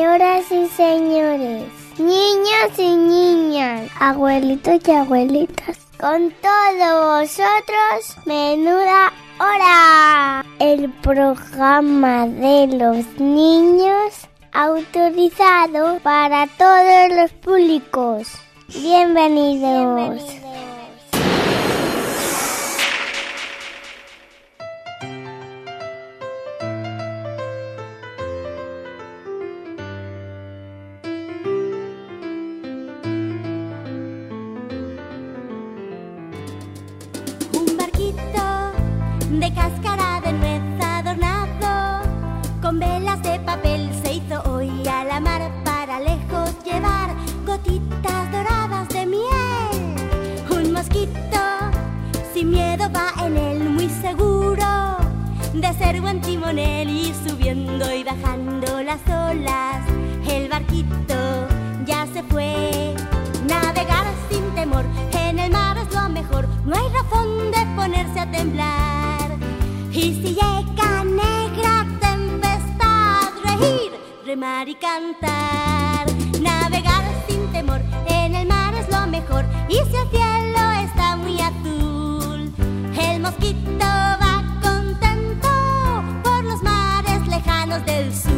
Señoras y señores, niños y niñas, abuelitos y abuelitas, con todos vosotros, Menuda Hora, el programa de los niños autorizado para todos los públicos. Bienvenidos. De cáscara de nuez adornado, con velas de papel se hizo hoy a la mar para lejos llevar gotitas doradas de miel. Un mosquito sin miedo va en él, muy seguro de ser buen timonel, y subiendo y bajando las olas el barquito ya se fue. Navegar sin temor en el mar es lo mejor, no hay razón de ponerse a temblar. Y si llega negra tempestad, reír, remar y cantar. Navegar sin temor en el mar es lo mejor, y si el cielo está muy azul, el mosquito va contento por los mares lejanos del sur.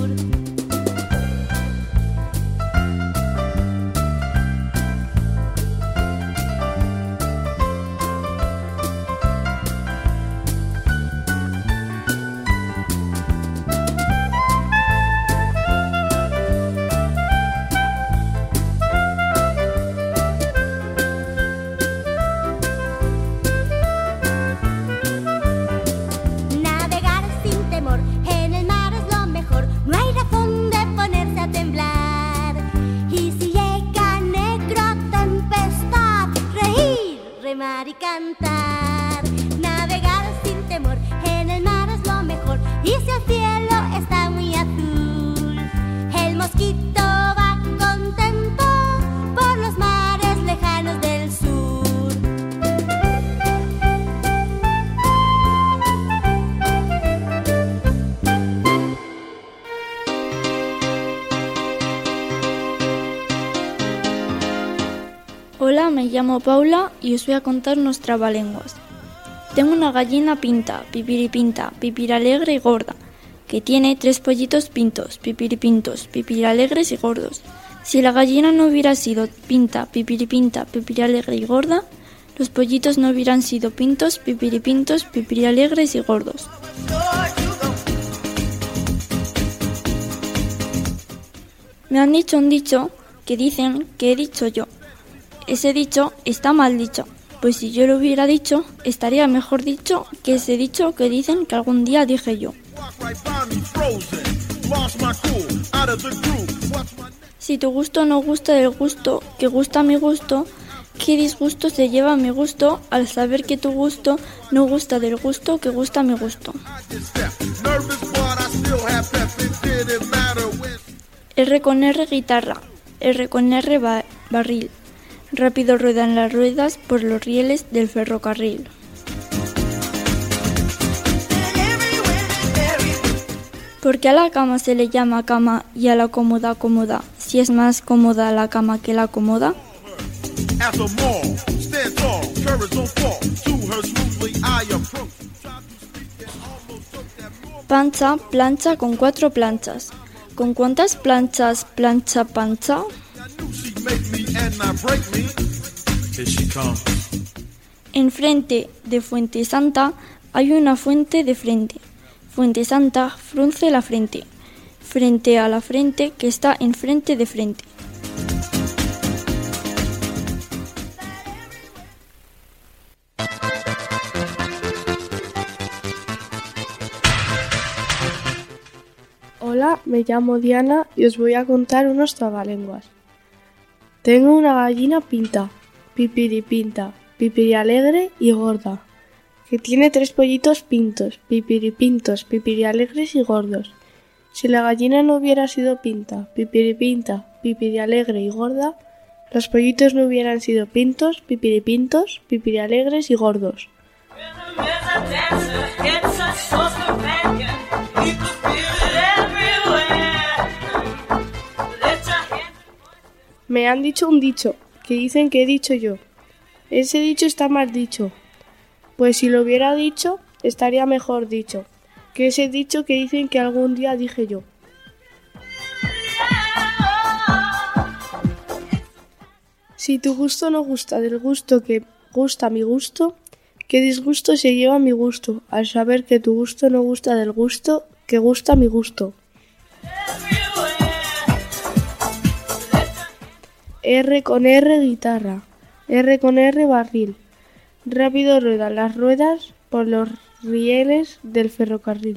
Remar y cantar. Navegar sin temor en el mar es lo mejor, y si el cielo está muy azul, el mosquito va contento por los mares lejanos del sur. Hola, me llamo Paula y os voy a contar unos trabalenguas. Tengo una gallina pinta, pipiripinta, pipiralegre y gorda, que tiene 3 pollitos pintos, pipiripintos, pipiralegres y gordos. Si la gallina no hubiera sido pinta, pipiripinta, pipiralegre y gorda, los pollitos no hubieran sido pintos, pipiripintos, pipiralegres y gordos. Me han dicho un dicho que dicen que he dicho yo. Ese dicho está mal dicho, pues si yo lo hubiera dicho, estaría mejor dicho que ese dicho que dicen que algún día dije yo. Si tu gusto no gusta del gusto que gusta mi gusto, ¿qué disgusto se lleva mi gusto al saber que tu gusto no gusta del gusto que gusta mi gusto? R con R guitarra, R con R barril. Rápido ruedan las ruedas por los rieles del ferrocarril. ¿Por qué a la cama se le llama cama y a la cómoda cómoda, si es más cómoda la cama que la cómoda? Pancha, plancha con 4 planchas. ¿Con cuántas planchas plancha pancha? Enfrente de Fuente Santa hay una fuente de frente. Fuente Santa frunce la frente, frente a la frente que está enfrente de frente. Hola, me llamo Diana y os voy a contar unos trabalenguas. Tengo una gallina pinta, pipiripinta, pipirialegre y gorda, que tiene 3 pollitos pintos, pipiripintos, pipirialegres y gordos. Si la gallina no hubiera sido pinta, pipiripinta, pipirialegre y gorda, los pollitos no hubieran sido pintos, pipiripintos, pipirialegres y gordos. Me han dicho un dicho, que dicen que he dicho yo. Ese dicho está mal dicho. Pues si lo hubiera dicho, estaría mejor dicho. Que ese dicho que dicen que algún día dije yo. Si tu gusto no gusta del gusto que gusta mi gusto, qué disgusto se lleva mi gusto, al saber que tu gusto no gusta del gusto que gusta mi gusto. R con R guitarra, R con R barril. Rápido ruedan las ruedas por los rieles del ferrocarril.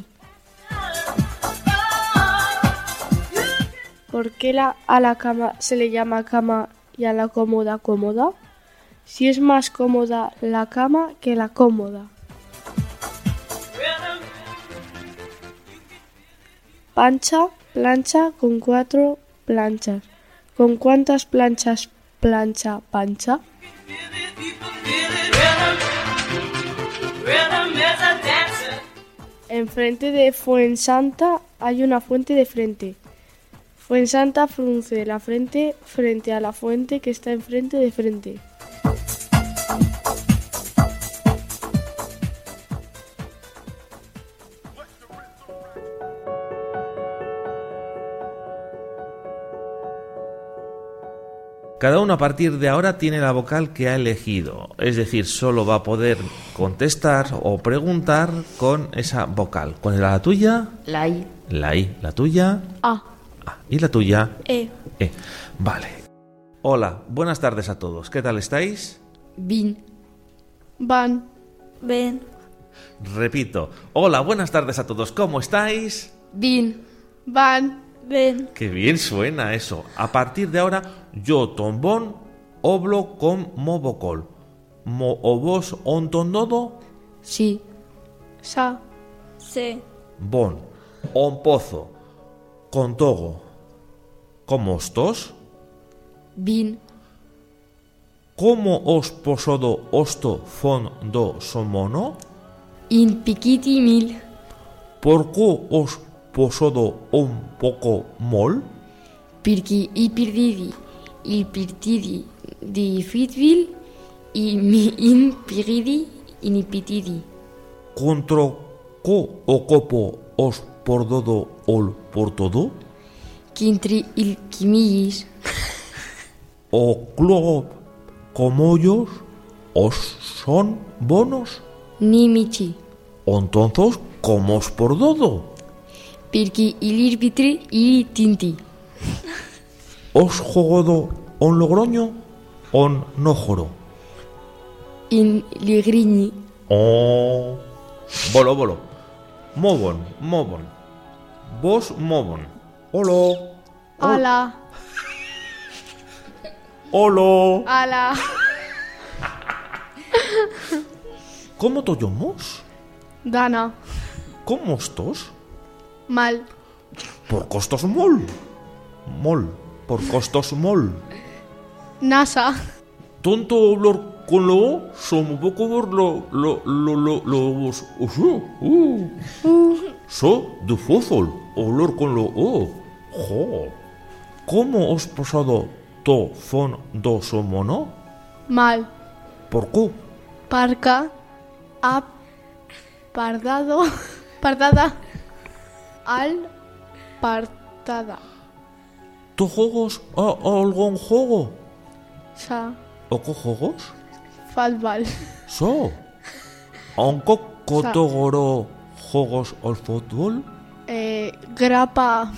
¿Por qué a la cama se le llama cama y a la cómoda cómoda? Si es más cómoda la cama que la cómoda. Pancha, plancha con 4 planchas. ¿Con cuántas planchas plancha pancha? Enfrente de Fuensanta hay una fuente de frente. Fuensanta frunce la frente frente a la fuente que está enfrente de frente. Cada uno a partir de ahora tiene la vocal que ha elegido, es decir, solo va a poder contestar o preguntar con esa vocal. ¿Cuál era la tuya? La I. La I. ¿La tuya? A. A. ¿Y la tuya? E. E. Vale. Hola, buenas tardes a todos. ¿Qué tal estáis? Bin. Van. Ven. Repito. Hola, buenas tardes a todos. ¿Cómo estáis? Bin. Van. Ven. Qué bien suena eso. A partir de ahora, yo tombón oblo con mo vocal. Mo o vos ontondodo Sí. Sa. Se. bon. On pozo. Con togo. ¿Cómo estos? Bin. ¿Cómo os posodo osto fon do somono? In piquiti mil. ¿Por qué os posodo un poco mol? Pirki i pirdidi. Il pirtidi di fitvil. I mi in piridi inipitidi. ¿Contra qué o copo os pordodo ol por todo? Quintri il quimillis. ¿O club como ellos os son bonos? Ni michi. Entonces, ¿cómo os pordodo? Pirki ilir vitri i tinti. ¿Os jugado on Logroño? ¿On Nójoro? In ligriñi. Oh. Bolo, bolo. Mobon, mobon. Vos mobon. Olo. Ala. Olo. Ala. ¿Cómo te llamas? Dana. ¿Cómo estás? Mal. Por costos mol. Mol. Por costos mol. Nasa. Tonto hablar con lo O, somos poco ver lo vos. So, de fósfol, hablar con lo O. Jo. ¿Cómo os pasado to fon do somono? Mal. ¿Por qué? Parca. A. Pardado. Pardada. Al. Partada. ¿Tú juegos a algún juego? Sa. ¿O qué juegos? Fútbol. So. ¿Aunque cotogoro juegos al fútbol? Grapa.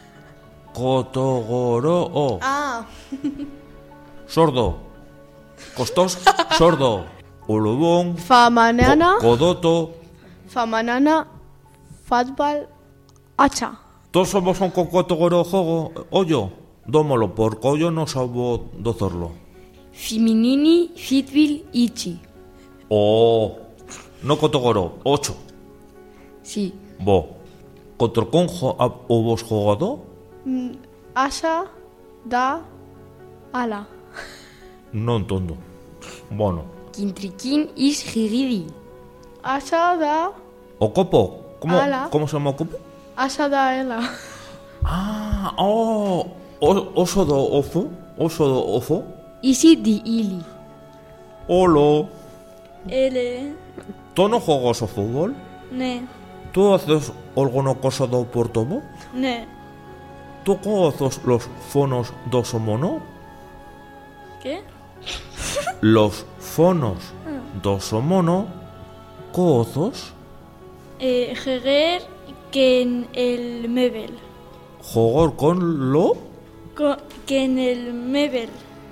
Cotogoro o. Ah. Sordo. Costos, sordo. Ulubón. Famanana. Codoto. Famanana. Fútbol. Hacha. Todos somos un cotogoro juego. Oyo. Dómolo, porque yo no sabo dozorlo. Fiminini fitvil ichi. Oh. No cotogoro. 8. Sí. Bo. ¿Cotorconjo o vos jugado? Asa. Da. Ala. No entiendo. Bueno. Quintriquín is giridi. Asa da. ¿O copo? Ala. ¿Cómo se llama copo? Asa da ela. Ah, oh. Oso do ofu. oso do ofo. Isi di ili. Olo. L. Tono jogos o fútbol. Ne. Tú haces alguno cosa do portobo. Ne. Tú conoces los fonos do somono. ¿Qué? Los fonos do somono. Coozos. Jeguer que en el mebel. Jogor con lo. Que en el mebel.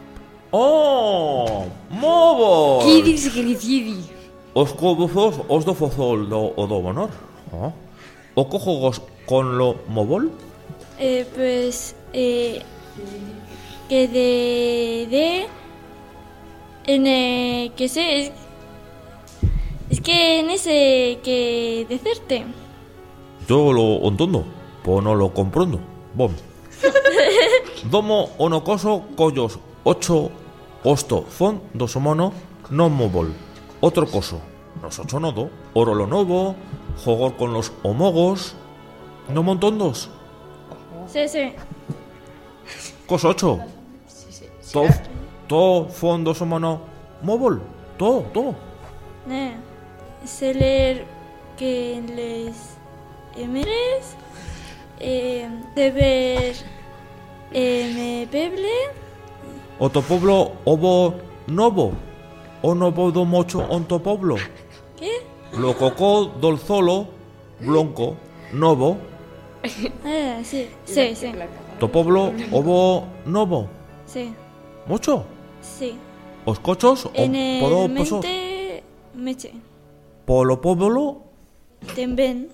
¡Oh! ¡Mobo! Kidis gricidi. Os cobozos os do fozol do o do honor. Oh. O cojogos con lo mobol. Pues que de en que sé es que en ese que decerte. Yo lo entiendo, pues no lo comprendo. Bom. Domo onocoso collos 8 osto fon do somono non mobol. Otro coso. Nos ocho nodo. Oro lo novo. Jogor con los homogos. No montondos. Sí. Coso 8. To fon do somono mobol. To. Ne. Se leer que les emeres deber me peble. Oto pueblo obo novo. O novo do mocho onto pueblo. ¿Qué? Lo cocó dol zolo. Blanco. Novo. Sí. To pueblo obo novo. Sí. Mucho. Sí. Os cochos o En el podo poso. mente meche. Polo pueblo. Temben.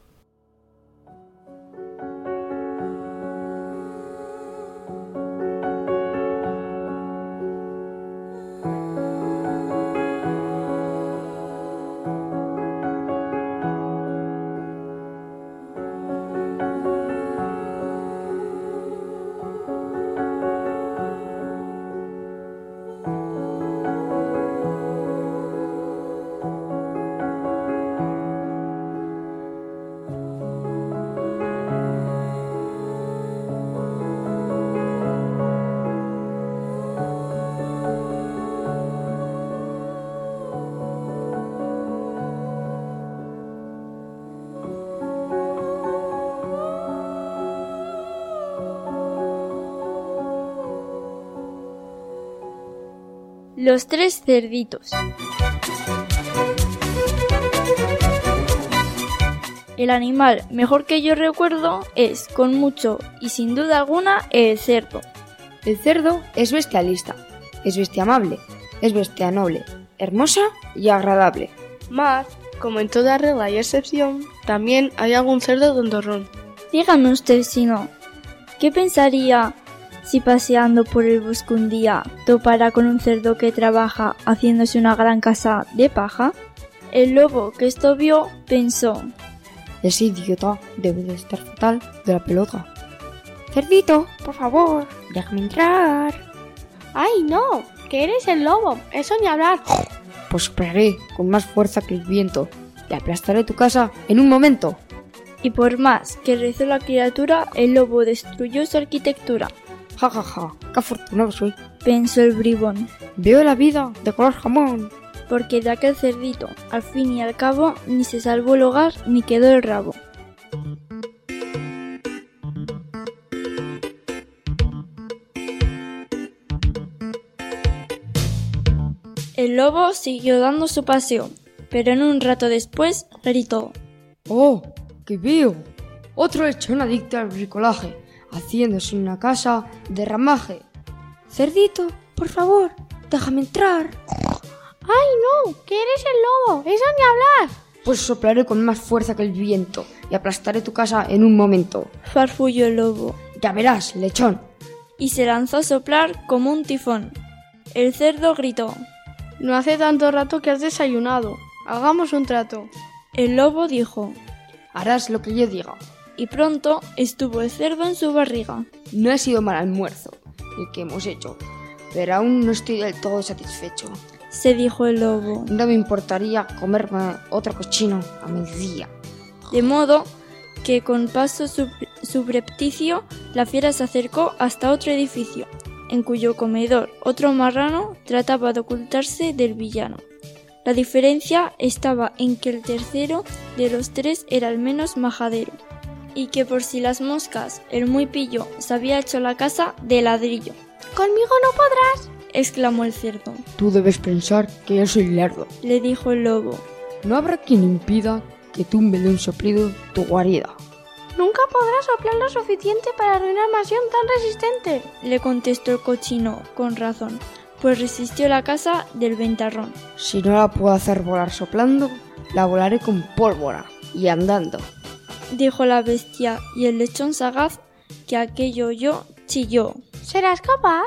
Los tres cerditos. El animal mejor que yo recuerdo es, con mucho y sin duda alguna, el cerdo. El cerdo es bestialista, es bestia amable, es bestia noble, hermosa y agradable. Mas, como en toda regla y excepción, también hay algún cerdo tontorrón. Dígame usted si no, ¿qué pensaría si paseando por el bosque un día topara con un cerdo que trabaja haciéndose una gran casa de paja? El lobo que esto vio pensó: ese idiota debe de estar fatal de la pelota. Cerdito, por favor, déjame entrar. ¡Ay, no! ¡Que eres el lobo! ¡Eso ni hablar! Pues soplaré con más fuerza que el viento y aplastaré tu casa en un momento. Y por más que rezó la criatura, el lobo destruyó su arquitectura. Ja, ja, ja, qué afortunado soy. Pensó el bribón, Veo la vida de color jamón. porque de aquel cerdito, al fin y al cabo, ni se salvó el hogar ni quedó el rabo. El lobo siguió dando su paseo, pero en un rato después gritó: ¡Oh, qué veo! Otro lechón adicto al bricolaje, haciéndose una casa de ramaje. Cerdito, por favor, déjame entrar. ¡Ay, no! ¡Que eres el lobo! ¡Eso ni hablar! Pues soplaré con más fuerza que el viento y aplastaré tu casa en un momento. farfulló el lobo, Ya verás, lechón. y se lanzó a soplar como un tifón. El cerdo gritó. No hace tanto rato que has desayunado. Hagamos un trato. El lobo dijo, Harás lo que yo diga. y pronto estuvo el cerdo en su barriga. No ha sido mal almuerzo el que hemos hecho, pero aún no estoy del todo satisfecho. Se dijo el lobo, No me importaría comerme otro cochino a mediodía. de modo que con paso subrepticio la fiera se acercó hasta otro edificio en cuyo comedor otro marrano trataba de ocultarse del villano. La diferencia estaba en que el tercero de los tres era el menos majadero, y que por si las moscas, el muy pillo se había hecho la casa de ladrillo. «Conmigo no podrás», exclamó el cerdo. Tú debes pensar que yo soy lerdo. Le dijo el lobo. No habrá quien impida que tumbe de un soplido tu guarida. «Nunca podrás soplar lo suficiente para arruinar mansión tan resistente», le contestó el cochino con razón, pues resistió la casa del ventarrón. Si no la puedo hacer volar soplando, la volaré con pólvora y andando, dijo la bestia, y el lechón sagaz que aquello oyó chilló. «¿Serás capaz?»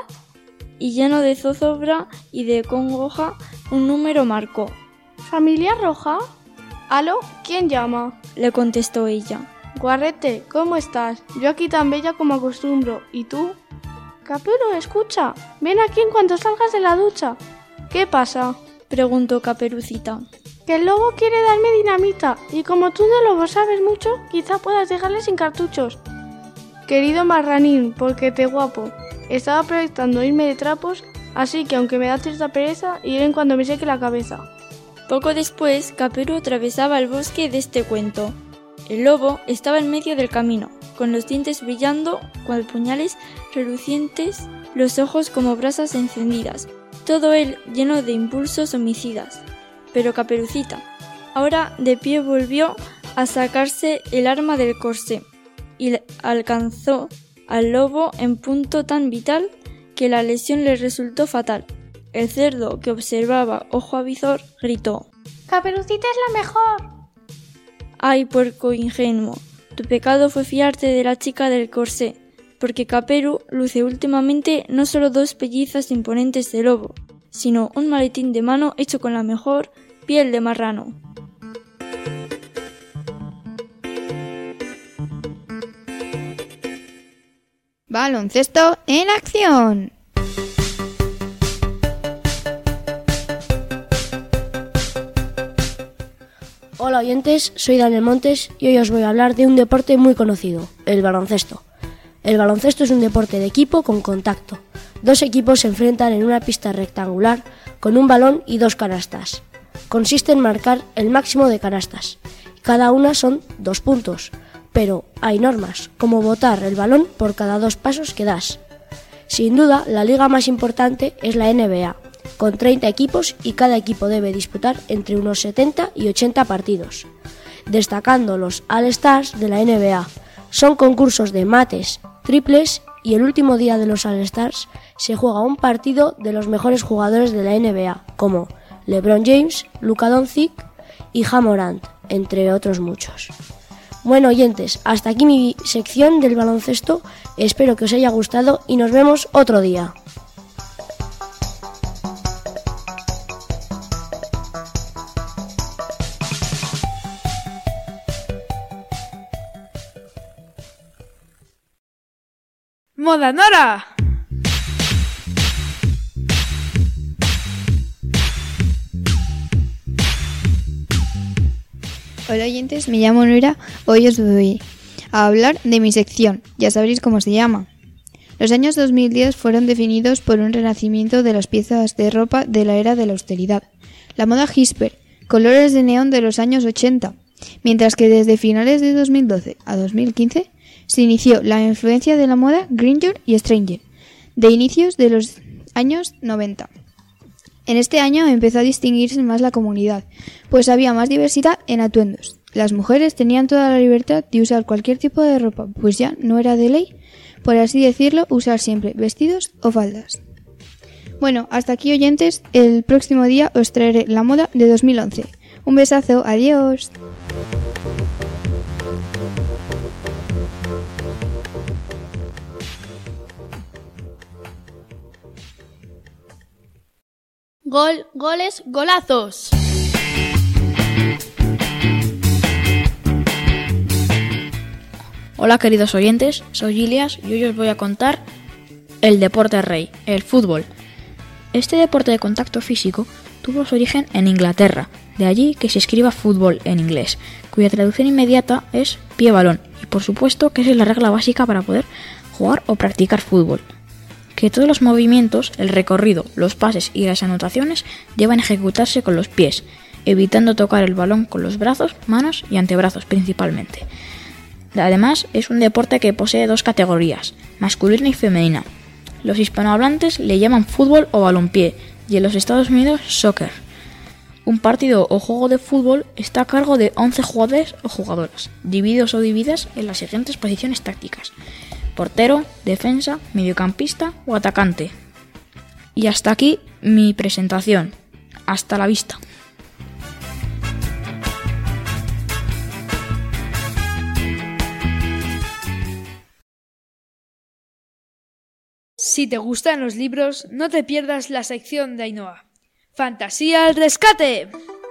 Y lleno de zozobra y de congoja, un número marcó. ¿Familia roja? ¿Aló? ¿Quién llama? Le contestó ella. Guarrete, ¿cómo estás? Yo aquí tan bella como acostumbro. ¿Y tú? Caperu, escucha. Ven aquí en cuanto salgas de la ducha. ¿Qué pasa? Preguntó Caperucita. Que el lobo quiere darme dinamita, y como tú de lobo sabes mucho, quizá puedas dejarle sin cartuchos. Querido marranín, porque te guapo. Estaba proyectando irme de trapos, así que aunque me da cierta pereza, iré en cuando me seque la cabeza. Poco después, Caperu atravesaba el bosque de este cuento. El lobo estaba en medio del camino, con los dientes brillando cual puñales relucientes, los ojos como brasas encendidas, todo él lleno de impulsos homicidas. Pero Caperucita, ahora de pie, volvió a sacarse el arma del corsé y alcanzó al lobo en punto tan vital que la lesión le resultó fatal. El cerdo, que observaba ojo a visor, gritó: «Caperucita es la mejor». «Ay, puerco ingenuo, tu pecado fue fiarte de la chica del corsé, porque Caperu luce últimamente no solo 2 pellizas imponentes de lobo, sino un maletín de mano hecho con la mejor piel de marrano». Baloncesto en acción. Hola oyentes, soy Daniel Montes y hoy os voy a hablar de un deporte muy conocido, el baloncesto. El baloncesto es un deporte de equipo con contacto. 2 equipos se enfrentan en una pista rectangular con un balón y 2 canastas. Consiste en marcar el máximo de canastas. Cada una son 2 puntos, pero hay normas, como botar el balón por cada 2 pasos que das. Sin duda, la liga más importante es la NBA, con 30 equipos y cada equipo debe disputar entre unos 70 y 80 partidos, destacando los All-Stars de la NBA. Son concursos de mates, triples y el último día de los All-Stars se juega un partido de los mejores jugadores de la NBA, como LeBron James, Luka Doncic y Ja Morant, entre otros muchos. Bueno oyentes, hasta aquí mi sección del baloncesto, espero que os haya gustado y nos vemos otro día. ¡Moda Nora! Hola oyentes, me llamo Nora. Hoy os voy a hablar de mi sección. Ya sabréis cómo se llama. Los años 2010 fueron definidos por un renacimiento de las piezas de ropa de la era de la austeridad. La moda hipster, colores de neón de los años 80, mientras que desde finales de 2012 a 2015 se inició la influencia de la moda grunge y stranger, de inicios de los años 90. En este año empezó a distinguirse más la comunidad, pues había más diversidad en atuendos. Las mujeres tenían toda la libertad de usar cualquier tipo de ropa, pues ya no era de ley, por así decirlo, usar siempre vestidos o faldas. Bueno, hasta aquí oyentes, el próximo día os traeré la moda de 2011. Un besazo, adiós. Gol, goles, golazos. Hola queridos oyentes, soy Ilias y hoy os voy a contar el deporte rey, el fútbol. Este deporte de contacto físico tuvo su origen en Inglaterra, de allí que se escriba fútbol en inglés, cuya traducción inmediata es pie-balón, y por supuesto que esa es la regla básica para poder jugar o practicar fútbol. que todos los movimientos, el recorrido, los pases y las anotaciones deban ejecutarse con los pies, evitando tocar el balón con los brazos, manos y antebrazos principalmente. Además, es un deporte que posee 2 categorías, masculina y femenina. Los hispanohablantes le llaman fútbol o balompié y en los Estados Unidos soccer. Un partido o juego de fútbol está a cargo de 11 jugadores o jugadoras, divididos o divididas en las siguientes posiciones tácticas: portero, defensa, mediocampista o atacante. Y hasta aquí mi presentación. Hasta la vista. Si te gustan los libros, no te pierdas la sección de Ainhoa. ¡Fantasía al rescate!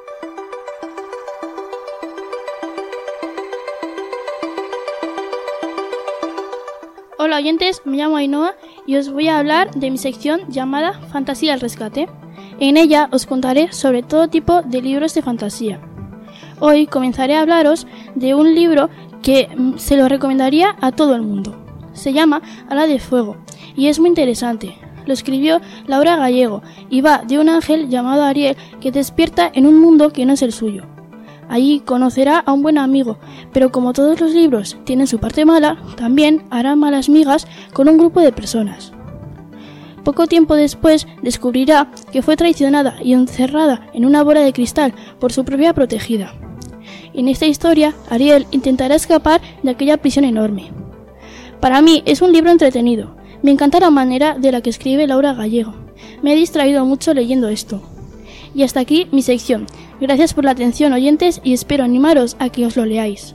Hola oyentes, me llamo Ainhoa y os voy a hablar de mi sección llamada Fantasía al rescate. En ella os contaré sobre todo tipo de libros de fantasía. Hoy comenzaré a hablaros de un libro que se lo recomendaría a todo el mundo. Se llama Ala de Fuego y es muy interesante. Lo escribió Laura Gallego y va de un ángel llamado Ariel que despierta en un mundo que no es el suyo. Allí conocerá a un buen amigo, pero como todos los libros tienen su parte mala, también hará malas migas con un grupo de personas. Poco tiempo después descubrirá que fue traicionada y encerrada en una bola de cristal por su propia protegida. En esta historia, Ariel intentará escapar de aquella prisión enorme. Para mí es un libro entretenido. Me encanta la manera de la que escribe Laura Gallego. Me he distraído mucho leyendo esto. Y hasta aquí mi sección. Gracias por la atención, oyentes, y espero animaros a que os lo leáis.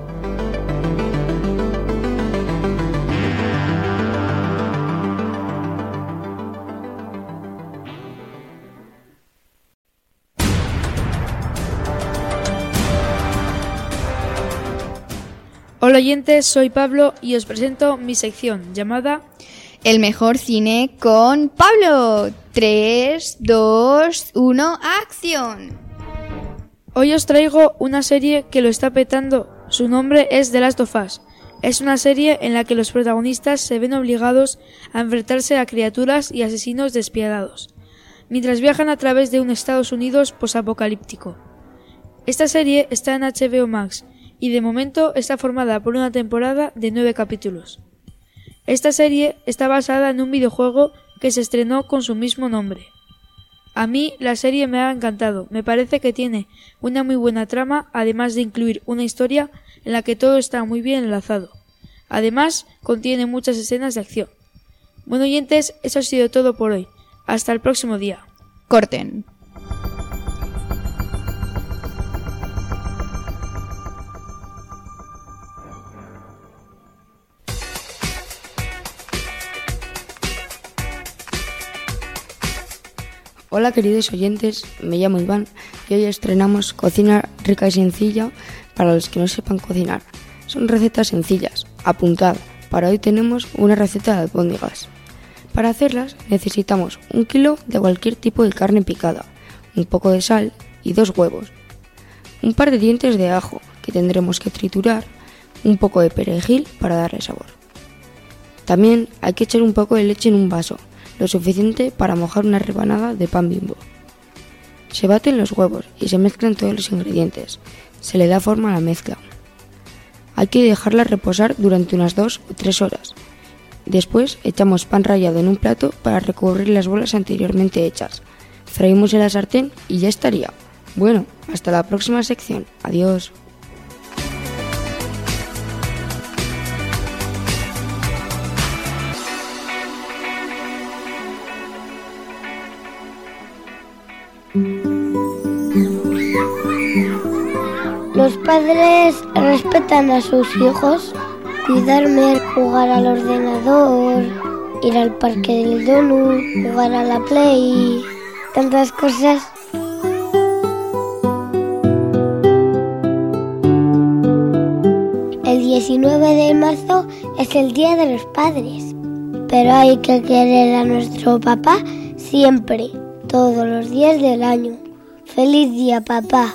Hola oyentes, soy Pablo y os presento mi sección llamada El mejor cine con Pablo. 3, 2, 1, ¡acción! Hoy os traigo una serie que lo está petando. Su nombre es The Last of Us. Es una serie en la que los protagonistas se ven obligados a enfrentarse a criaturas y asesinos despiadados, mientras viajan a través de un Estados Unidos posapocalíptico. Esta serie está en HBO Max y de momento está formada por una temporada de 9 capítulos. Esta serie está basada en un videojuego que se estrenó con su mismo nombre. A mí la serie me ha encantado, me parece que tiene una muy buena trama, además de incluir una historia en la que todo está muy bien enlazado. Además, contiene muchas escenas de acción. Bueno oyentes, eso ha sido todo por hoy. Hasta el próximo día. Corten. Hola queridos oyentes, me llamo Iván y hoy estrenamos Cocina rica y sencilla para los que no sepan cocinar. Son recetas sencillas, apuntad. Para hoy tenemos una receta de albóndigas. Para hacerlas necesitamos 1 kilo de cualquier tipo de carne picada, un poco de sal y 2 huevos, un par de dientes de ajo que tendremos que triturar, un poco de perejil para darle sabor. También hay que echar un poco de leche en un vaso, lo suficiente para mojar una rebanada de pan Bimbo. Se baten los huevos y se mezclan todos los ingredientes. Se le da forma a la mezcla. Hay que dejarla reposar durante unas 2 o 3 horas. Después echamos pan rallado en un plato para recubrir las bolas anteriormente hechas. Freímos en la sartén y ya estaría. Bueno, hasta la próxima sección. Adiós. Los padres respetan a sus hijos, cuidarme, jugar al ordenador, ir al parque del donut, jugar a la play, tantas cosas. El 19 de marzo es el Día de los Padres, pero hay que querer a nuestro papá siempre, todos los días del año. ¡Feliz día, papá!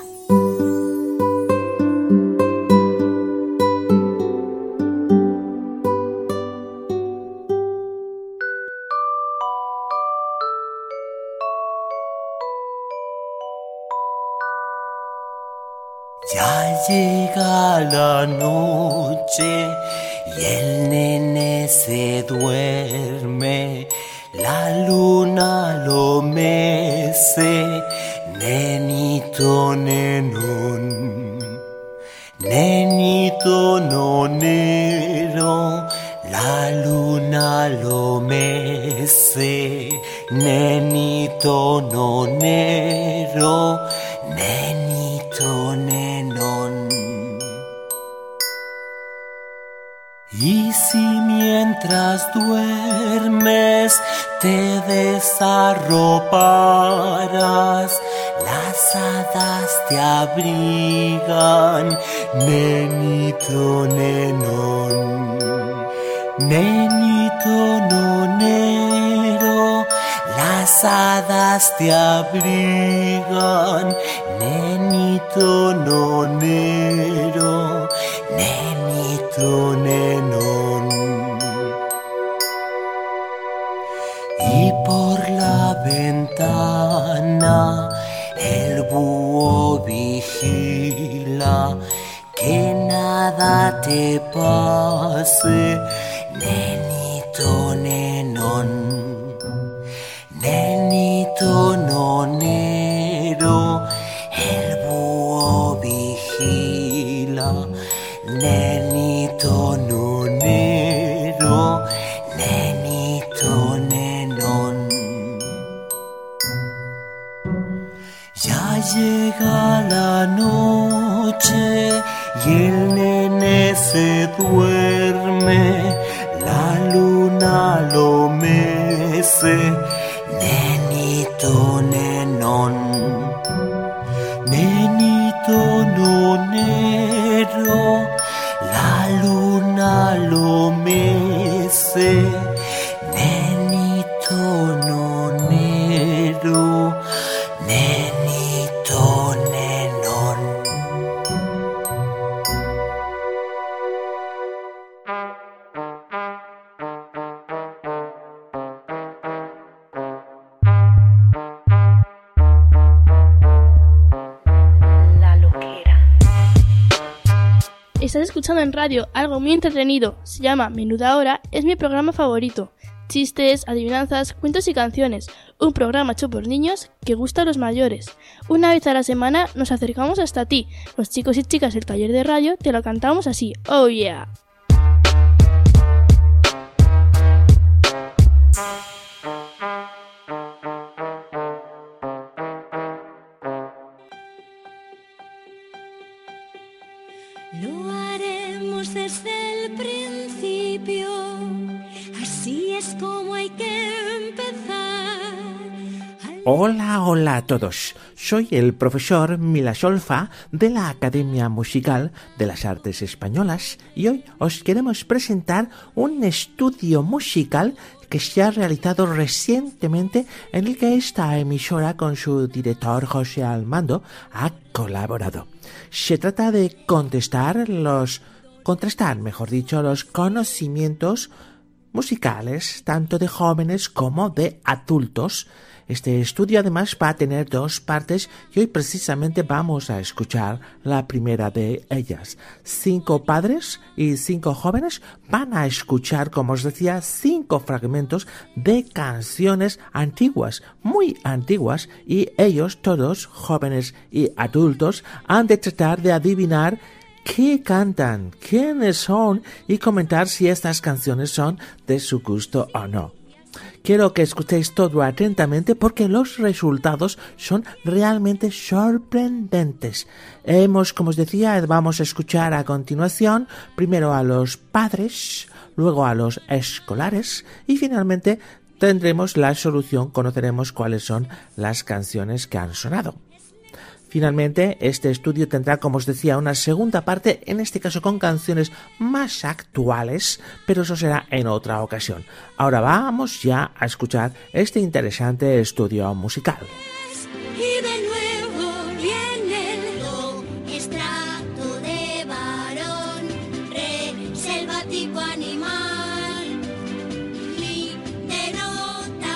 Ya llega la noche y el nene se duerme, la luna lo mece, nenito nenón, nenito nonero, la luna lo mece, nenito nonero, nenito nenón. Y si mientras duermes te desarroparas, las hadas te abrigan, nenito nenón, nenito nonero, las hadas te abrigan, nenito nonero, nenito nenón. Y por la ventana el búho vigila que nada te pase, nenito nenón, nenito nonero, el búho vigila, nenito nonero, nenito nenón. Ya llega la noche y el nene se duerme, la luna lo mece, nenito nenón, nenito nonero, la luna lo mece, nenito nonero, nenito nenón. Estás escuchando en radio algo muy entretenido, se llama Menuda Hora, es mi programa favorito. Chistes, adivinanzas, cuentos y canciones, un programa hecho por niños que gusta a los mayores. Una vez a la semana nos acercamos hasta ti, los chicos y chicas del taller de radio te lo cantamos así, oh yeah. Lo haremos desde el principio, así es como hay que empezar. Hola, hola a todos. Soy el profesor Milasolfa de la Academia Musical de las Artes Españolas y hoy os queremos presentar un estudio musical que se ha realizado recientemente en el que esta emisora con su director José Almando ha colaborado. Se trata de contrastar los conocimientos musicales tanto de jóvenes como de adultos. Este estudio además va a tener dos partes y hoy precisamente vamos a escuchar la primera de ellas. 5 padres y 5 jóvenes van a escuchar, como os decía, 5 fragmentos de canciones antiguas, muy antiguas, y ellos, todos, jóvenes y adultos, han de tratar de adivinar qué cantan, quiénes son y comentar si estas canciones son de su gusto o no. Quiero que escuchéis todo atentamente porque los resultados son realmente sorprendentes. Como os decía, vamos a escuchar a continuación primero a los padres, luego a los escolares y finalmente tendremos la solución, conoceremos cuáles son las canciones que han sonado. Finalmente, este estudio tendrá, como os decía, una segunda parte, en este caso con canciones más actuales, pero eso será en otra ocasión. Ahora vamos ya a escuchar este interesante estudio musical. Y de nuevo viene el do, estrato de varón, re, selvático animal, mi, denota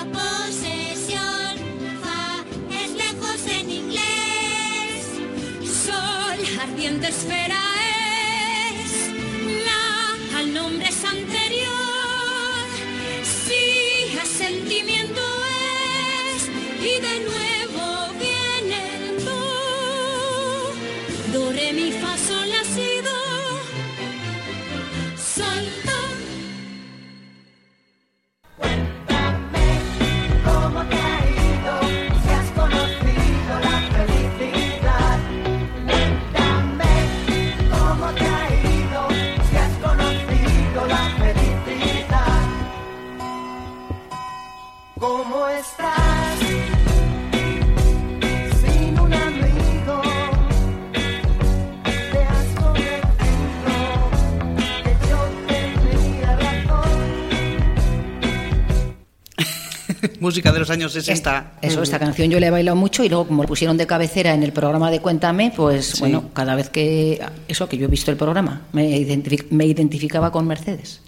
posesión, fa, es lejos en inglés, sol, ardiente esfera es, la al nombre es anterior, sí a sentimiento es, y de nuevo viene el do, re, mi, fa, sol, la, si, do, sol, do. ¿Cómo te ha ido? Si has conocido la felicidad. Cuéntame cómo te ha ido. Si has conocido la felicidad. ¿Cómo estás? Sin un amigo. Te has convencido que yo tenía razón. Música de los años 60. Esta canción yo la he bailado mucho y luego como lo pusieron de cabecera en el programa de Cuéntame, pues Sí. bueno, cada vez que yo he visto el programa, me identificaba con Mercedes.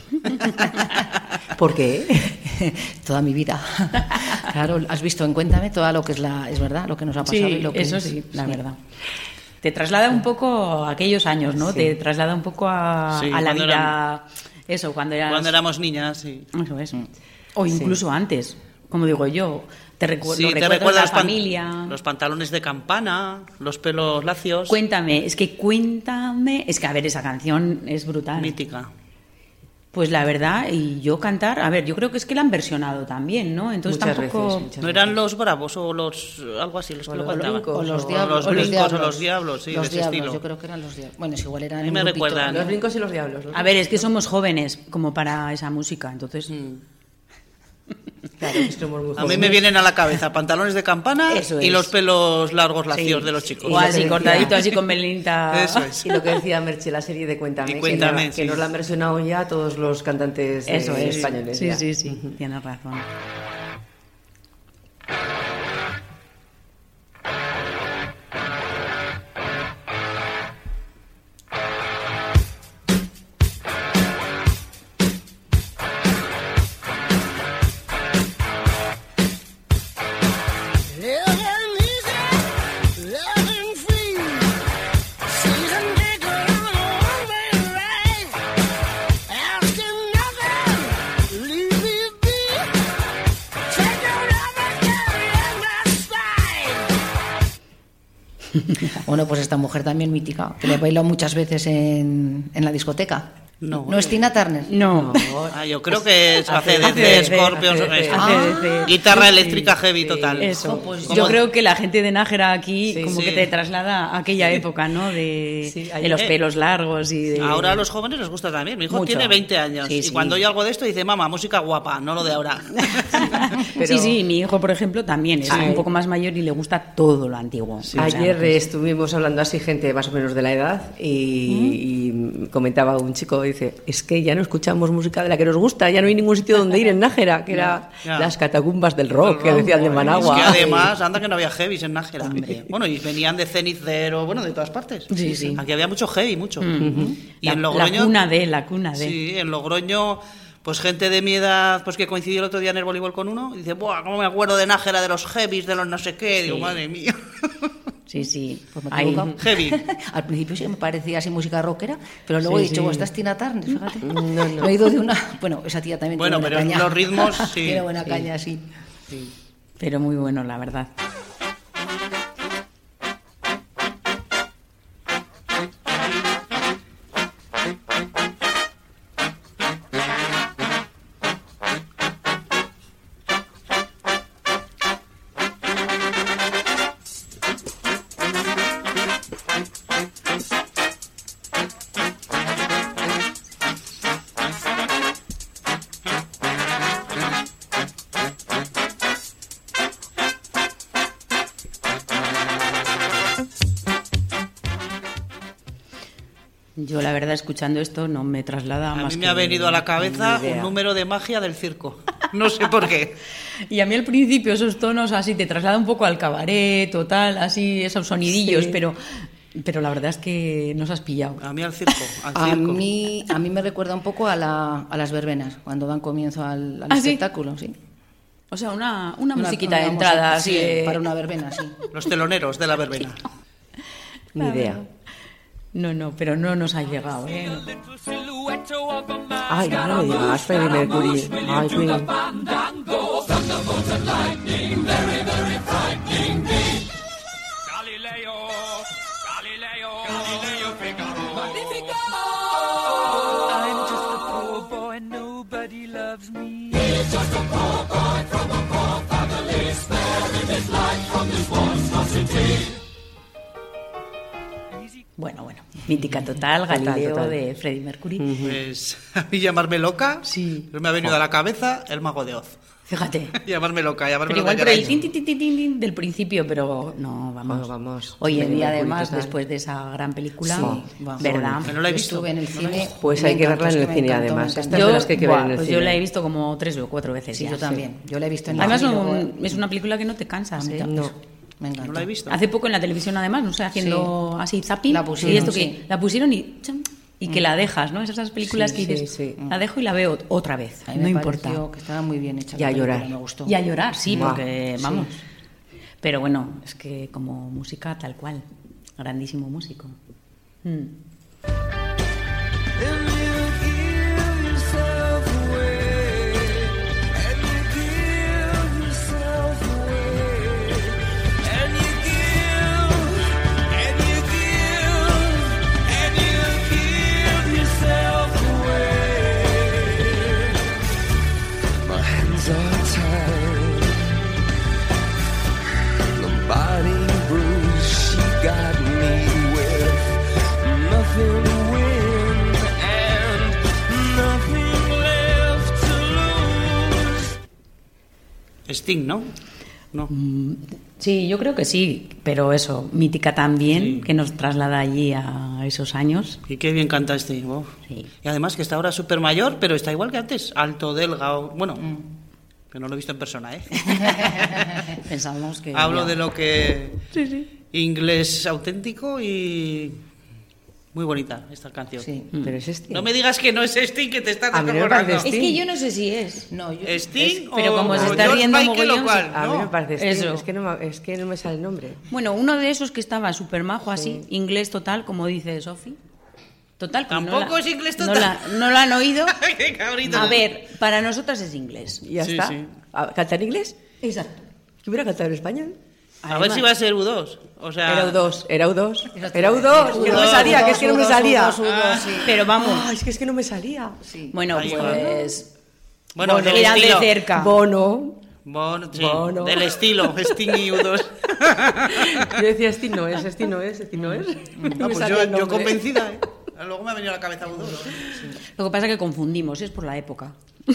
¿Por qué? Toda mi vida. Claro, has visto en Cuéntame todo lo que es verdad, lo que nos ha pasado Sí, y lo que eso es sí, la sí. verdad. Te traslada un poco a aquellos años, ¿no? Sí. Te traslada un poco a la cuando vida... Eso, cuando éramos niñas, sí. Eso es. O incluso antes, como digo yo. Te recuerdo Sí, te la recuerdas familia. los pantalones de campana, los pelos lacios. Cuéntame, es que a ver, esa canción es brutal. Mítica. Pues la verdad, y yo cantar, a ver, yo creo que es que la han versionado también, ¿no? Entonces Muchas tampoco... veces, ¿no eran los bravos o los algo así los que lo cantaban? O los O diablos. los brincos o los diablos, sí, Los de ese diablos, estilo. yo creo que eran los diablos. Bueno, es igual eran A mí un me grupito, recuerdan. ¿no? Los brincos y los diablos. A ver, es que somos jóvenes como para esa música, entonces... Claro, es que somos muy A mí jóvenes. me vienen a la cabeza pantalones de campana Eso y es. los pelos largos lacios Sí. de los chicos. O así, cortadito, así con melinita. Eso es. Y lo que decía Merche, la serie de Cuéntame, Y Cuéntame, que sí. nos la han versionado ya todos los cantantes Eso es. españoles. Sí, ya. sí, sí, tienes razón. Living easy, living free. Season ticket on a one-way ride. Asking nothing, leave me be. Take your love and carry in my stride. Bueno, pues esta mujer también mítica, que le he bailado muchas veces en la discoteca. No. ¿No es Tina Turner? No. Ah, yo creo que es ACDC, Scorpions, guitarra eléctrica heavy total. Eso. pues Yo creo que la gente de Nájera aquí como sí. que te traslada a aquella época, ¿no? De los pelos largos y de... Ahora a los jóvenes les gusta también. Mi hijo Mucho. tiene 20 años Sí, y sí. cuando oye algo de esto dice, mamá, música guapa, no lo de ahora. Sí, sí, mi hijo, por ejemplo, también es Ay. un poco más mayor y le gusta todo lo antiguo. O sea, Ayer pues- estuvimos hablando así, gente más o menos de la edad, y comentaba un chico, dice, es que ya no escuchamos música de la que nos gusta, ya no hay ningún sitio donde ir en Nájera, que era Ya. las catacumbas del rock, que decían de Managua. Es que además, anda que no había heavies en Nájera. Bueno, y venían de Cenicero, bueno, de todas partes. Sí, sí. Aquí había mucho heavy, mucho. Y La- en Logroño... la cuna de. Sí, en Logroño, pues gente de mi edad, pues que coincidió el otro día en el voleibol con uno, y dice, ¡buah, cómo me acuerdo de Nájera, de los heavies, de los no sé qué! Digo, madre mía. Sí, sí. Pues me he Ahí. equivocado. Heavy. Al principio sí me parecía así música rockera, pero luego Sí, he dicho, sí. "Oh, esta es Tina Turner, fíjate". No. He oído de una... Bueno, esa tía también Bueno, tiene pero buena caña. los ritmos, sí. Tiene buena Sí. caña, sí. Pero muy bueno, la verdad. Yo, la verdad, escuchando esto no me traslada A más mí que me ha venido a la cabeza ni idea. un número de magia del circo. No sé por qué. Y a mí al principio esos tonos así te traslada un poco al cabaret, total, así esos sonidillos, Sí. pero la verdad es que nos has pillado. A mí al circo. A mí me recuerda un poco a las verbenas, cuando dan comienzo al ¿Ah, sí? espectáculo, sí. O sea, una musiquita de entrada así sí, de- para una verbena, sí. Los teloneros de la verbena. Ni idea. No, pero no nos ha llegado, ¿eh? Ay, no me digas, Freddie Mercury. Ay, Queen. I'm just a poor boy, nobody loves me. He's just a poor boy from a poor family, sparing his life from this monstrosity. Bueno, mítica total, Galileo de Freddie Mercury. Pues a mí llamarme loca, sí. Me ha venido a la cabeza El Mago de Oz. Fíjate. llamarme loca. Pero igual por el tin del principio, pero no, vamos. Hoy en día, además, después de esa gran película, ¿verdad? No la he visto. Estuve en el cine. Pues hay que verla en el cine, además. Esta es de las que hay que ver en el cine. Yo la he visto como 3 o 4 veces. Sí, ya. yo también. Yo la he visto en el además, cine. es una película que no te cansa. ¿Sí? No. Me encantó. No la he visto. Hace poco en la televisión, además, no sé, haciendo así zapping. La pusieron, y esto que la pusieron y que la dejas, ¿no? Esas películas que dices, la dejo y la veo otra vez. A mí no me importa. pareció que estaba muy bien hecha. Y a llorar. Me gustó. Y a llorar, sí, porque sí. vamos. Pero bueno, es que como música tal cual. Grandísimo músico. Sting, ¿no? No. Sí, yo creo que sí, pero eso, mítica también, que nos traslada allí a esos años. Y qué bien canta Sting. Oh. Sí. Y además que está ahora súper mayor, pero está igual que antes, alto, delgado. Bueno, pero no lo he visto en persona, ¿eh? Pensamos que... Hablo de lo que... Inglés auténtico y... Muy bonita esta canción. Sí, pero es Sting. No me digas que no es Sting, que te estás A mí me descojonando. parece Es que yo no sé si es. No, yo... Sting pero como se está George riendo Michael mogollón, o cuál, A mí ¿no? me parece Sting. Eso. Es que no me sale el nombre. Bueno, uno de esos que estaba súper majo así, inglés total, como dice Sofi. Total, que Tampoco es inglés total. No la han oído. Qué cabrito. A ver, para nosotras es inglés. Y ya Sí, está. sí. ¿Canta en inglés? Exacto. ¿Qué hubiera cantado en español? A ver si va a ser U2. O sea... Era U2. Era U2. Que no me salía, que es que no me salía. Pero vamos. Es que no me salía. Bueno, Ahí pues... Bueno, del Eran de estilo. cerca. Bono. Sí, Bono. del estilo. Sting y U2. Yo decía Sting no es. No Ah, me pues salía el yo nombre. convencida, ¿eh? Luego me ha venido a la cabeza U2. Lo que pasa es que confundimos, es por la época.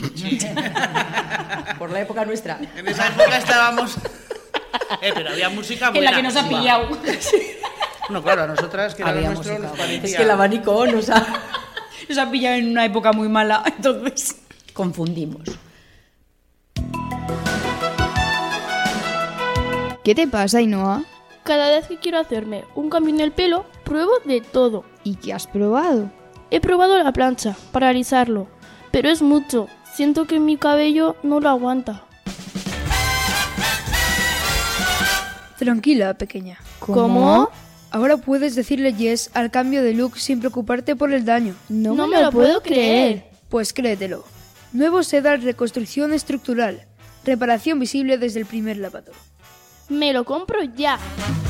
Por la época nuestra. En esa época estábamos... pero había música buena. En la que nos ha pillado. Bueno, claro, a nosotras que era Había nuestro música nos buena. parecía... Es que el abanico nos ha... Nos ha pillado en una época muy mala, entonces confundimos. ¿Qué te pasa, Ainhoa? Cada vez que quiero hacerme un cambio en el pelo, pruebo de todo. ¿Y qué has probado? He probado la plancha para alisarlo, pero es mucho. Siento que mi cabello no lo aguanta. Tranquila, pequeña. ¿Cómo? Ahora puedes decirle yes al cambio de look sin preocuparte por el daño. No me lo puedo creer. Pues créetelo. Nuevo Sedal Reconstrucción Estructural. Reparación visible desde el primer lavado. Me lo compro ya.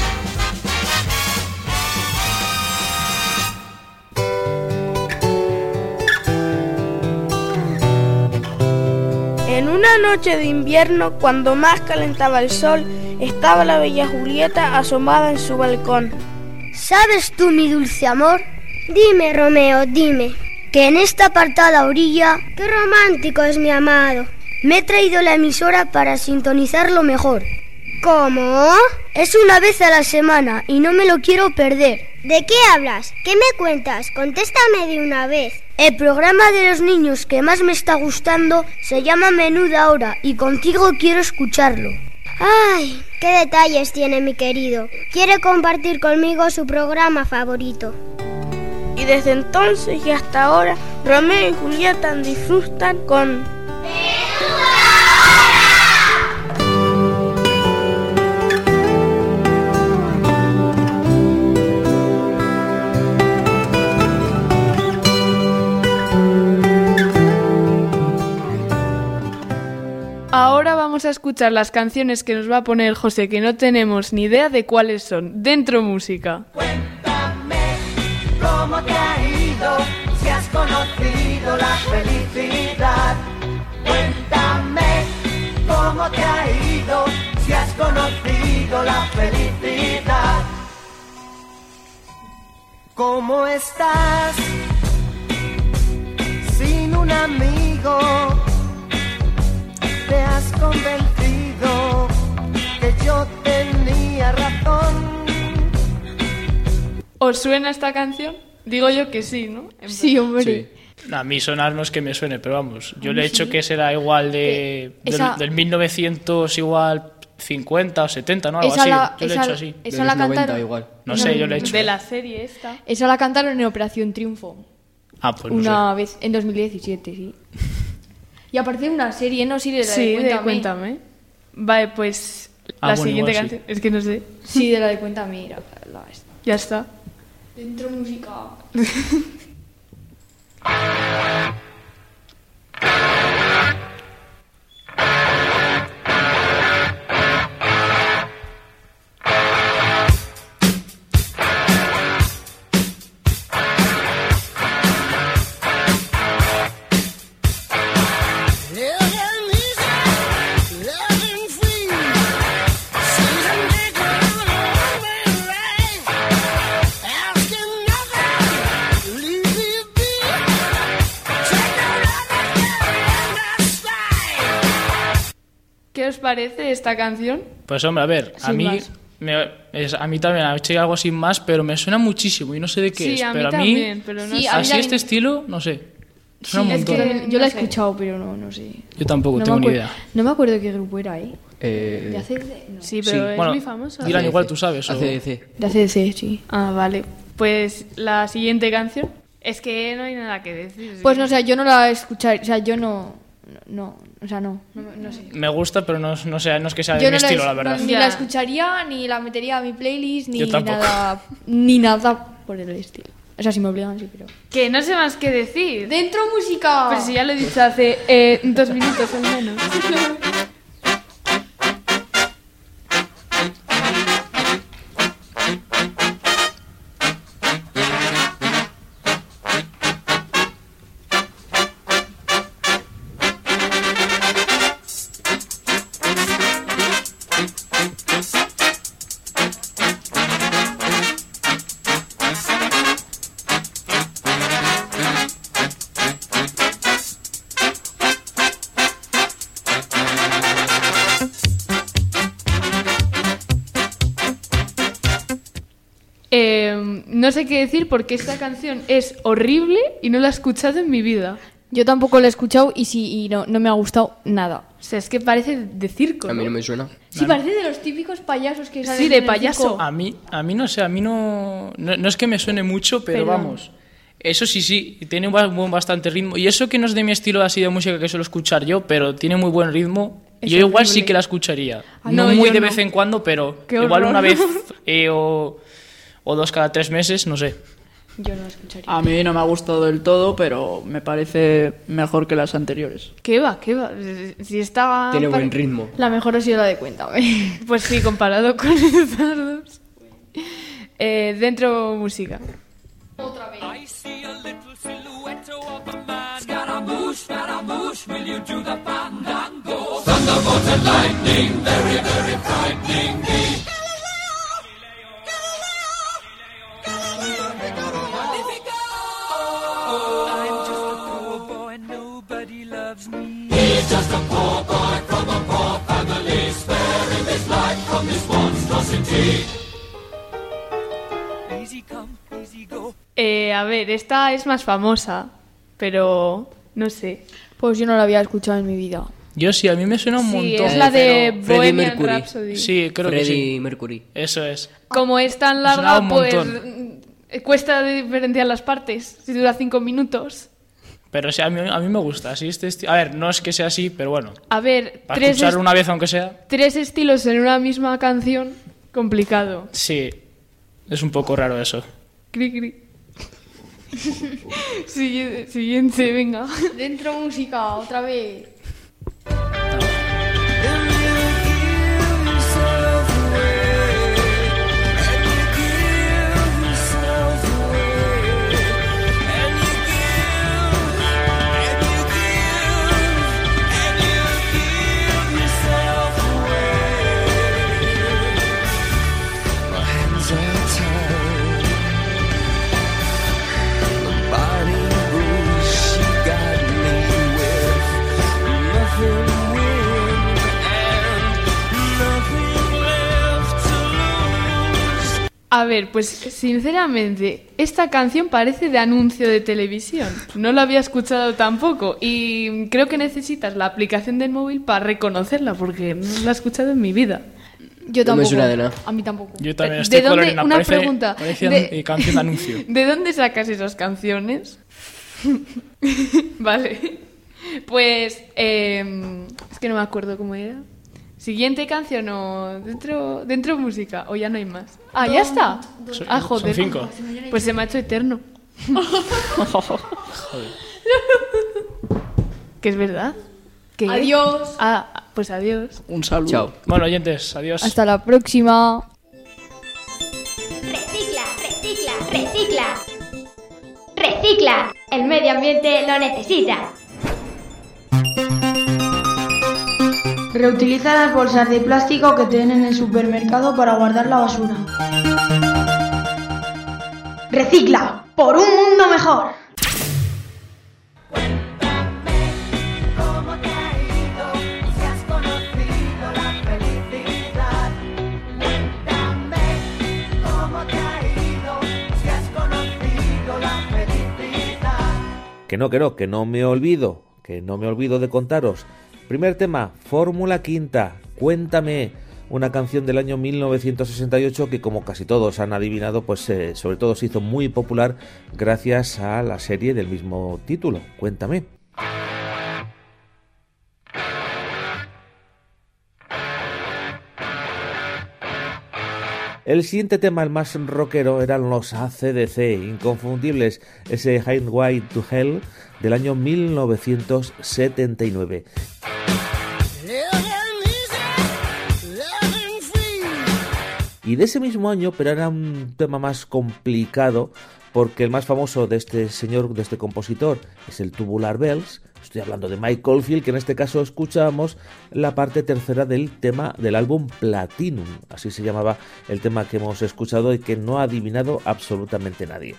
En una noche de invierno, cuando más calentaba el sol, estaba la bella Julieta asomada en su balcón. ¿Sabes tú, mi dulce amor? Dime, Romeo, dime, que en esta apartada orilla, qué romántico es mi amado. Me he traído la emisora para sintonizarlo mejor. ¿Cómo? Es una vez a la semana y no me lo quiero perder. ¿De qué hablas? ¿Qué me cuentas? Contéstame de una vez. El programa de los niños que más me está gustando se llama Menuda Hora y contigo quiero escucharlo. ¡Ay! ¡Qué detalles tiene mi querido! Quiere compartir conmigo su programa favorito. Y desde entonces y hasta ahora, Romeo y Julieta disfrutan con... a escuchar las canciones que nos va a poner José, que no tenemos ni idea de cuáles son. Dentro música. ¿Cómo te ha ido? Si has conocido la felicidad. Cuéntame cómo te ha ido. Si has conocido la felicidad. ¿Cómo estás? Sin un amigo. Te has convencido que yo tenía razón. ¿Os suena esta canción? Digo yo que sí, ¿no? Sí, hombre. Sí. A mí sonar no es que me suene, pero vamos, yo le he hecho que será igual del 1900 igual 50 o 70, ¿no? Algo así. Yo le he hecho así. Esa la cantaron igual. No sé, yo le he hecho. De la serie esta. Esa la cantaron en Operación Triunfo. Ah, pues no Una sé. vez, en 2017, sí. Y aparece en una serie, ¿no? Sí, de la Sí, de de Cuéntame. Vale, pues la siguiente igual, canción. Es que no sé. Sí, de la de Cuéntame. Ya está. Dentro música. ¿Qué os parece esta canción? Pues hombre, a ver, a Sin mí más. a mí también he hecho algo sin más, pero me suena muchísimo y no sé de qué Sí, es. a mí Pero también, pero no sé. así este estilo, no sé. Suena un es que montón. yo la he No sé. escuchado, pero no sé. Yo tampoco No tengo me ni acuer- idea. No me acuerdo de qué grupo era, ¿eh? ¿De ACDC? No. Sí, pero es bueno, muy famosa. Dylan, igual tú sabes. o- ACDC. De ACDC, sí. Ah, vale. Pues la siguiente canción. Es que no hay nada que decir. Pues no sé, yo no la escuché, o sea, yo no sé. Me gusta, pero no sé, no es que sea de Yo mi no estilo, la verdad. ni la escucharía, ni la metería a mi playlist, Yo tampoco. ni nada por el estilo. O sea, si me obligan, sí, pero... Que no sé más qué decir. ¡Dentro música! Pues si ya lo he dicho hace 2 minutos al menos. No sé qué decir porque esta canción es horrible y no la he escuchado en mi vida. Yo tampoco la he escuchado y no me ha gustado nada. O sea, es que parece de circo. A mí no me suena. Sí, parece de los típicos payasos que salen Sí, de en el payaso. circo. A mí no sé, a mí no es que me suene mucho, pero Perdón. vamos. Eso sí, tiene bastante ritmo. Y eso que no es de mi estilo así de música que suelo escuchar yo, pero tiene muy buen ritmo. Es Yo igual horrible. sí que la escucharía. Ay, no no, muy yo de no. vez en cuando, pero Qué igual horror. una vez o 2 cada 3 meses, no sé. Yo no la escucharía. A mí no me ha gustado del todo, pero me parece mejor que las anteriores. ¿Qué va? Si estaba... Tiene buen ritmo. La mejor ha sido la de Cuéntame. Pues sí, comparado con esas dos. Dentro música. Otra vez. I see a little silhouette of a man. Scaramouche, will you do the fandango? Thunderbolt and lightning, very, very frightening me. I'm just a poor boy, nobody loves me. He's just a poor boy from a poor family, sparing his life from this monstrosity. Easy come, easy go. A ver, esta es más famosa, pero no sé. Pues yo no la había escuchado en mi vida. Yo sí, a mí me suena un Sí, montón. es la de Freddie Bohemian Mercury. Rhapsody. Sí, creo que Freddie sí. Mercury. Eso es. Como es tan Me sonaba larga, un pues montón. cuesta diferenciar las partes. Si dura 5 minutos. Pero sí, a mí me gusta. Así a ver, no es que sea así, pero bueno. A ver, Para escuchar una vez aunque sea. 3 estilos en una misma canción, complicado. Sí, es un poco raro eso. Cri, cri. Siguiente, venga. Dentro música, otra vez. In the time. The biting breeze, she got me with nothing to win and nothing left to lose. A ver, pues sinceramente, esta canción parece de anuncio de televisión. No la había escuchado tampoco y creo que necesitas la aplicación del móvil para reconocerla porque no la he escuchado en mi vida. Yo tampoco. No me suena de nada. A mí tampoco. Yo también estoy con Lorena. Una pregunta. Canción de anuncio. ¿De dónde sacas esas canciones? Vale. Pues es que no me acuerdo cómo era. Siguiente canción o dentro música o ya no hay más. Ah, ya está. Ah, joder. Son 5. Pues se me ha hecho eterno. Joder. Que es verdad. ¿Qué? Adiós. Ah, pues adiós. Un saludo. Chao. Bueno, oyentes, adiós. Hasta la próxima. Recicla, recicla, recicla. Recicla. El medio ambiente lo necesita. Reutiliza las bolsas de plástico que te den en el supermercado para guardar la basura. Recicla por un mundo mejor. ¿Cómo te ha ido? Si has conocido la felicidad. Cuéntame cómo te ha ido. Si has conocido la felicidad. Que no me olvido de contaros. Primer tema, Fórmula Quinta, Cuéntame, una canción del año 1968 que, como casi todos han adivinado, pues sobre todo se hizo muy popular gracias a la serie del mismo título, Cuéntame. El siguiente tema, el más rockero, eran los AC/DC, inconfundibles, ese Highway to Hell del año 1979. Y de ese mismo año, pero era un tema más complicado, porque el más famoso de este señor, de este compositor, es el Tubular Bells. Estoy hablando de Mike Oldfield, que en este caso escuchamos la parte tercera del tema del álbum Platinum. Así se llamaba el tema que hemos escuchado y que no ha adivinado absolutamente nadie.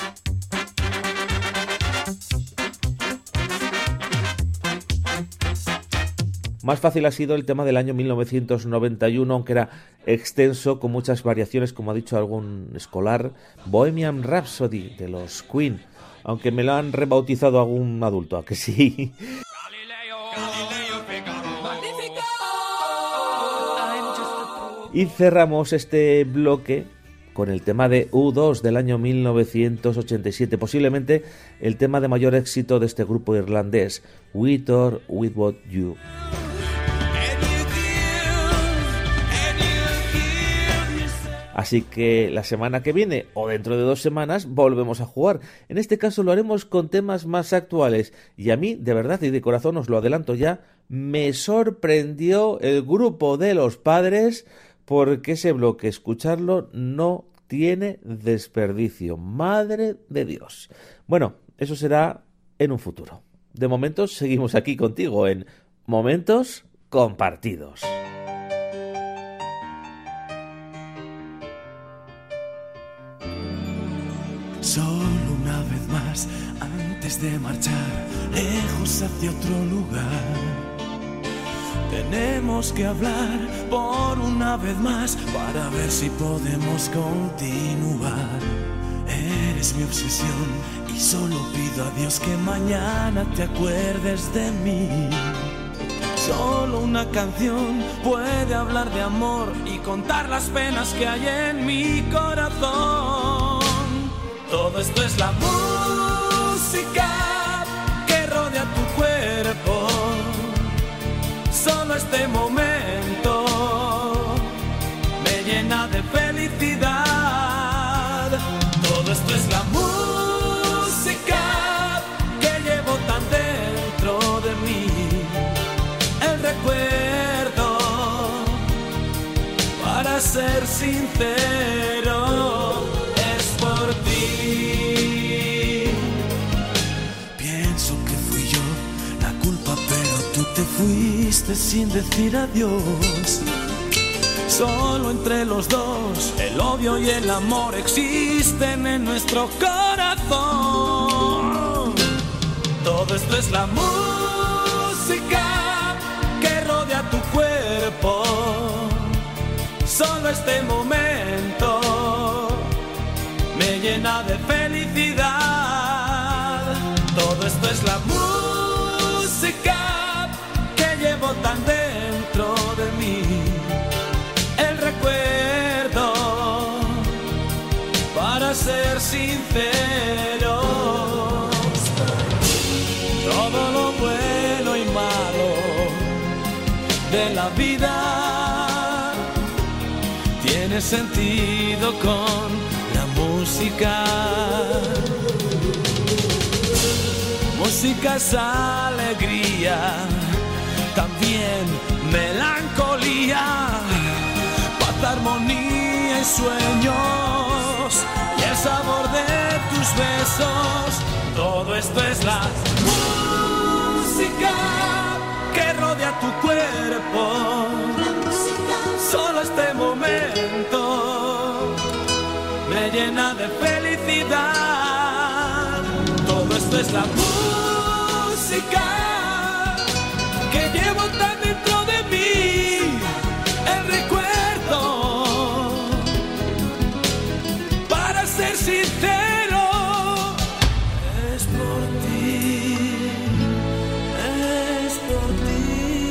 Más fácil ha sido el tema del año 1991, aunque era extenso, con muchas variaciones, como ha dicho algún escolar, Bohemian Rhapsody de los Queen, aunque me lo han rebautizado algún adulto, ¿a que sí? Y cerramos este bloque con el tema de U2 del año 1987, posiblemente el tema de mayor éxito de este grupo irlandés, With or Without You. Así que la semana que viene o dentro de 2 semanas volvemos a jugar. En este caso lo haremos con temas más actuales. Y a mí, de verdad y de corazón, os lo adelanto ya, me sorprendió el grupo de los Padres, porque ese bloque, escucharlo, no tiene desperdicio. Madre de Dios. Bueno, eso será en un futuro. De momento seguimos aquí contigo en Momentos Compartidos. Solo una vez más, antes de marchar, lejos hacia otro lugar. Tenemos que hablar por una vez más, para ver si podemos continuar. Eres mi obsesión y solo pido a Dios que mañana te acuerdes de mí. Solo una canción puede hablar de amor y contar las penas que hay en mi corazón. Todo esto es la música que rodea tu cuerpo. Solo este momento me llena de felicidad. Todo esto es la música que llevo tan dentro de mí. El recuerdo, para ser sincero, es por ti. Pienso que fui yo la culpa, pero tú te fuiste sin decir adiós. Solo entre los dos el odio y el amor existen en nuestro corazón. Todo esto es la música que rodea tu cuerpo. Solo este momento me llena de felicidad. Todo esto es la música que llevo tan dentro de mí. El recuerdo, para ser sinceros, todo lo bueno y malo de la vida tiene sentido con la música. Música es alegría, también melancolía, paz, armonía y sueños, y el sabor de tus besos. Todo esto es la música que rodea tu cuerpo. Solo este momento me llena de felicidad. Todo esto es la música que llevo tan dentro de mí. El recuerdo, para ser sincero, es por ti, es por ti.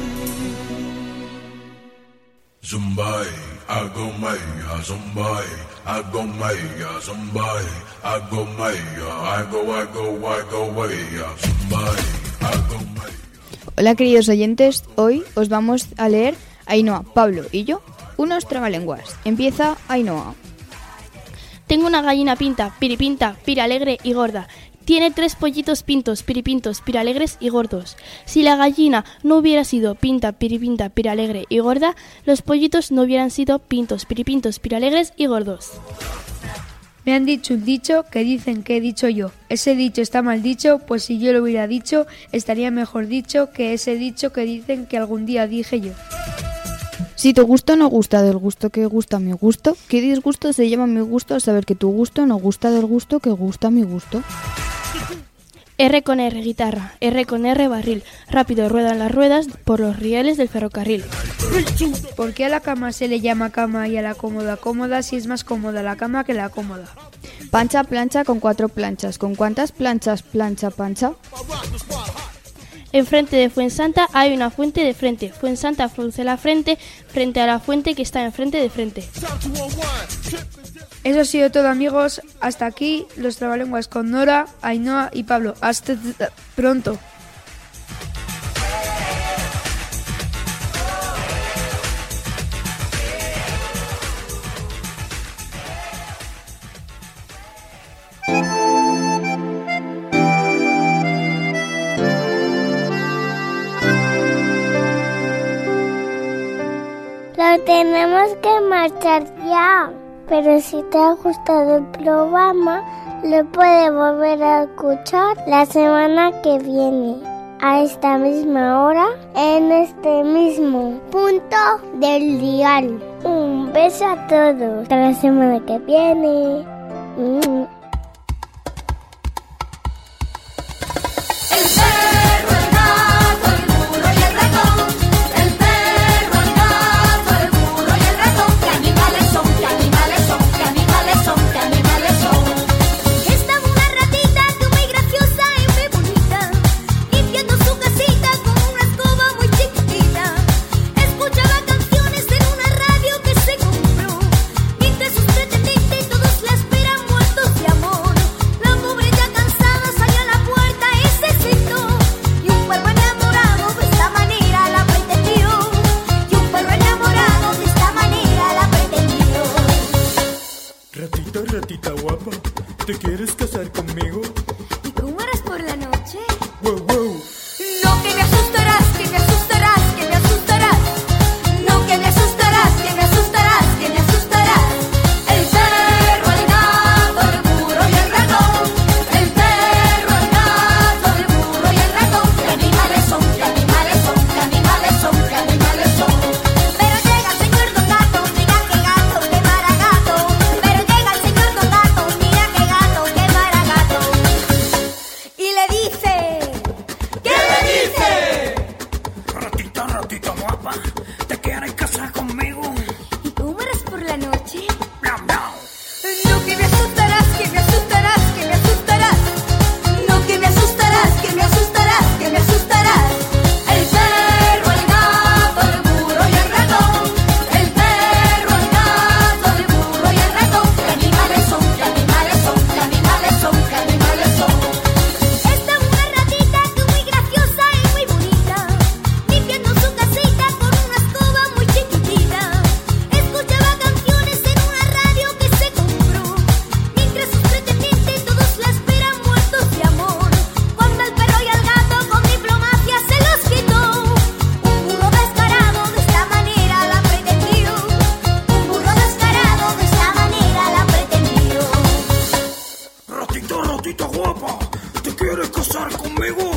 Zumbai, hago maya, zumbai, hago maya, zumbai, hago maya, hago maya, zumbai, hago maya. Hola queridos oyentes, hoy os vamos a leer Ainhoa, Pablo y yo, unos trabalenguas. Empieza Ainhoa. Tengo una gallina pinta, piripinta, piralegre y gorda. Tiene 3 pollitos pintos, piripintos, piralegres y gordos. Si la gallina no hubiera sido pinta, piripinta, piralegre y gorda, los pollitos no hubieran sido pintos, piripintos, piralegres y gordos. Me han dicho un dicho que dicen que he dicho yo. Ese dicho está mal dicho, pues si yo lo hubiera dicho, estaría mejor dicho que ese dicho que dicen que algún día dije yo. Si tu gusto no gusta del gusto que gusta mi gusto, ¿qué disgusto se llama mi gusto al saber que tu gusto no gusta del gusto que gusta mi gusto? R con R guitarra, R con R barril, rápido ruedan las ruedas por los rieles del ferrocarril. ¿Por qué a la cama se le llama cama y a la cómoda cómoda si es más cómoda la cama que la cómoda? Pancha plancha con 4 planchas. ¿Con cuántas planchas plancha pancha? Enfrente de Fuensanta hay una fuente de frente. Fuensanta frunce la frente frente a la fuente que está enfrente de frente. Eso ha sido todo, amigos. Hasta aquí los trabalenguas con Nora, Ainhoa y Pablo. Hasta pronto. Lo tenemos que marchar ya. Pero si te ha gustado el programa, lo puedes volver a escuchar la semana que viene, a esta misma hora, en este mismo punto del dial. Un beso a todos. Hasta la semana que viene. Ratita guapa, ¿te quieres casar conmigo? ¿Y cómo eres por la noche? Wow, wow. No, que me asustarás, que me asustarás, que me asustarás. No, que me asustarás, que me asustarás, que me asustarás. El perro, el gato, el burro y el ratón. El perro, el gato, el burro y el ratón. ¿Qué animales son? ¿Qué animales son? ¿Qué animales son? ¿Qué animales son? Pero llega el señor Don me gusta.